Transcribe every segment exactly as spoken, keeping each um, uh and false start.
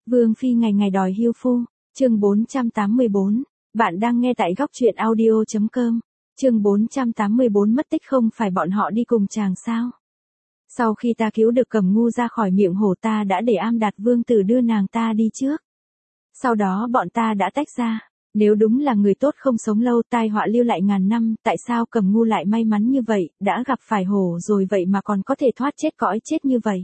Vương phi ngày ngày đòi hưu phu, chương bốn trăm tám mươi bốn, bạn đang nghe tại góc truyện audio.com, chương bốn trăm tám mươi bốn mất tích không phải bọn họ đi cùng chàng sao? Sau khi ta cứu được Cẩm Ngu ra khỏi miệng hổ ta đã để Am Đạt Vương tử đưa nàng ta đi trước. Sau đó bọn ta đã tách ra, nếu đúng là người tốt không sống lâu tai họa lưu lại ngàn năm, tại sao Cẩm Ngu lại may mắn như vậy, đã gặp phải hổ rồi vậy mà còn có thể thoát chết cõi chết như vậy?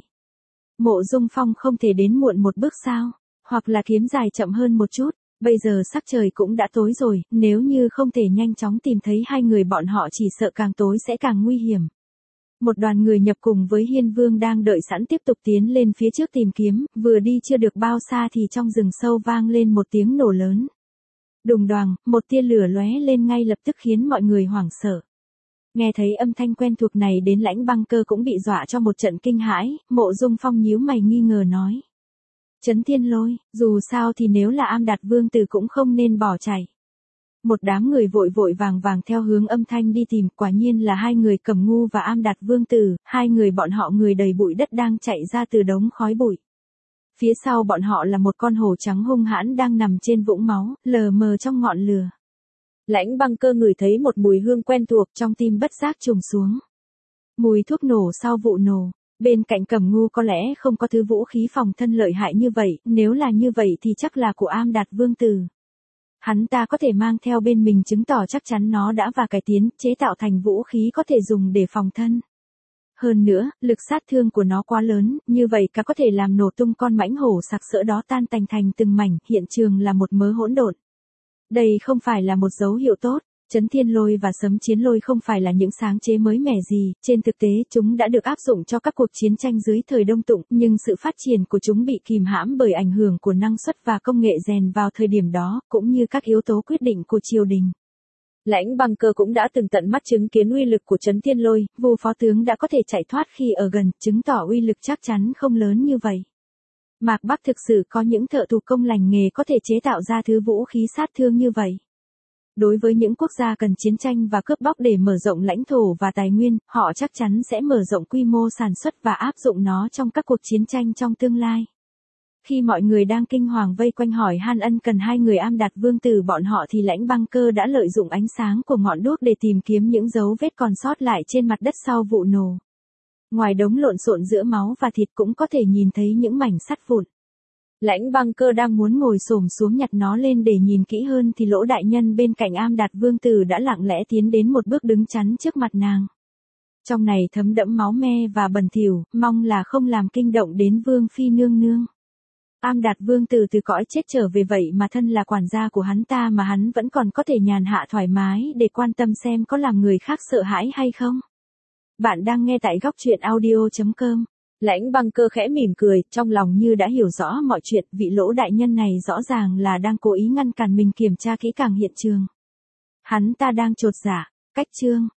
Mộ Dung Phong không thể đến muộn một bước sao, hoặc là kiếm dài chậm hơn một chút, bây giờ sắc trời cũng đã tối rồi, nếu như không thể nhanh chóng tìm thấy hai người bọn họ chỉ sợ càng tối sẽ càng nguy hiểm. Một đoàn người nhập cùng với Hiên Vương đang đợi sẵn tiếp tục tiến lên phía trước tìm kiếm, vừa đi chưa được bao xa thì trong rừng sâu vang lên một tiếng nổ lớn. Đùng đoàng, một tia lửa lóe lên ngay lập tức khiến mọi người hoảng sợ. Nghe thấy âm thanh quen thuộc này đến Lãnh Băng Cơ cũng bị dọa cho một trận kinh hãi, Mộ Dung Phong nhíu mày nghi ngờ nói. Chấn Thiên Lôi, dù sao thì nếu là Am Đạt Vương tử cũng không nên bỏ chạy. Một đám người vội vội vàng vàng theo hướng âm thanh đi tìm, quả nhiên là hai người Cẩm Ngu và Am Đạt Vương tử, hai người bọn họ người đầy bụi đất đang chạy ra từ đống khói bụi. Phía sau bọn họ là một con hổ trắng hung hãn đang nằm trên vũng máu, lờ mờ trong ngọn lửa. Lãnh Băng Cơ ngửi thấy một mùi hương quen thuộc trong tim bất giác trùng xuống. Mùi thuốc nổ sau vụ nổ, bên cạnh Cẩm Ngu có lẽ không có thứ vũ khí phòng thân lợi hại như vậy, nếu là như vậy thì chắc là của Am Đạt Vương tử. Hắn ta có thể mang theo bên mình chứng tỏ chắc chắn nó đã và cải tiến, chế tạo thành vũ khí có thể dùng để phòng thân. Hơn nữa, lực sát thương của nó quá lớn, như vậy cả có thể làm nổ tung con mãnh hổ sặc sỡ đó tan tành thành từng mảnh, hiện trường là một mớ hỗn độn. Đây không phải là một dấu hiệu tốt, Chấn Thiên Lôi và Sấm Chiến Lôi không phải là những sáng chế mới mẻ gì, trên thực tế chúng đã được áp dụng cho các cuộc chiến tranh dưới thời Đông Tụng, nhưng sự phát triển của chúng bị kìm hãm bởi ảnh hưởng của năng suất và công nghệ rèn vào thời điểm đó, cũng như các yếu tố quyết định của triều đình. Lãnh Băng Cơ cũng đã từng tận mắt chứng kiến uy lực của Chấn Thiên Lôi, Vu phó tướng đã có thể chạy thoát khi ở gần, chứng tỏ uy lực chắc chắn không lớn như vậy. Mạc Bắc thực sự có những thợ thủ công lành nghề có thể chế tạo ra thứ vũ khí sát thương như vậy. Đối với những quốc gia cần chiến tranh và cướp bóc để mở rộng lãnh thổ và tài nguyên, họ chắc chắn sẽ mở rộng quy mô sản xuất và áp dụng nó trong các cuộc chiến tranh trong tương lai. Khi mọi người đang kinh hoàng vây quanh hỏi han ân cần hai người Am Đạt Vương tử bọn họ thì Lãnh Băng Cơ đã lợi dụng ánh sáng của ngọn đuốc để tìm kiếm những dấu vết còn sót lại trên mặt đất sau vụ nổ. Ngoài đống lộn xộn giữa máu và thịt cũng có thể nhìn thấy những mảnh sắt vụn. Lãnh Băng Cơ đang muốn ngồi xổm xuống nhặt nó lên để nhìn kỹ hơn thì Lỗ đại nhân bên cạnh Am Đạt Vương tử đã lặng lẽ tiến đến một bước đứng chắn trước mặt nàng. Trong này thấm đẫm máu me và bẩn thỉu, mong là không làm kinh động đến Vương phi nương nương. Am Đạt Vương tử từ cõi chết trở về vậy mà thân là quản gia của hắn ta mà hắn vẫn còn có thể nhàn hạ thoải mái để quan tâm xem có làm người khác sợ hãi hay không. Bạn đang nghe tại góc truyện audio.com. Lãnh Băng Cơ khẽ mỉm cười, trong lòng như đã hiểu rõ mọi chuyện, vị Lỗ đại nhân này rõ ràng là đang cố ý ngăn cản mình kiểm tra kỹ càng hiện trường. Hắn ta đang chột dạ, cách chương,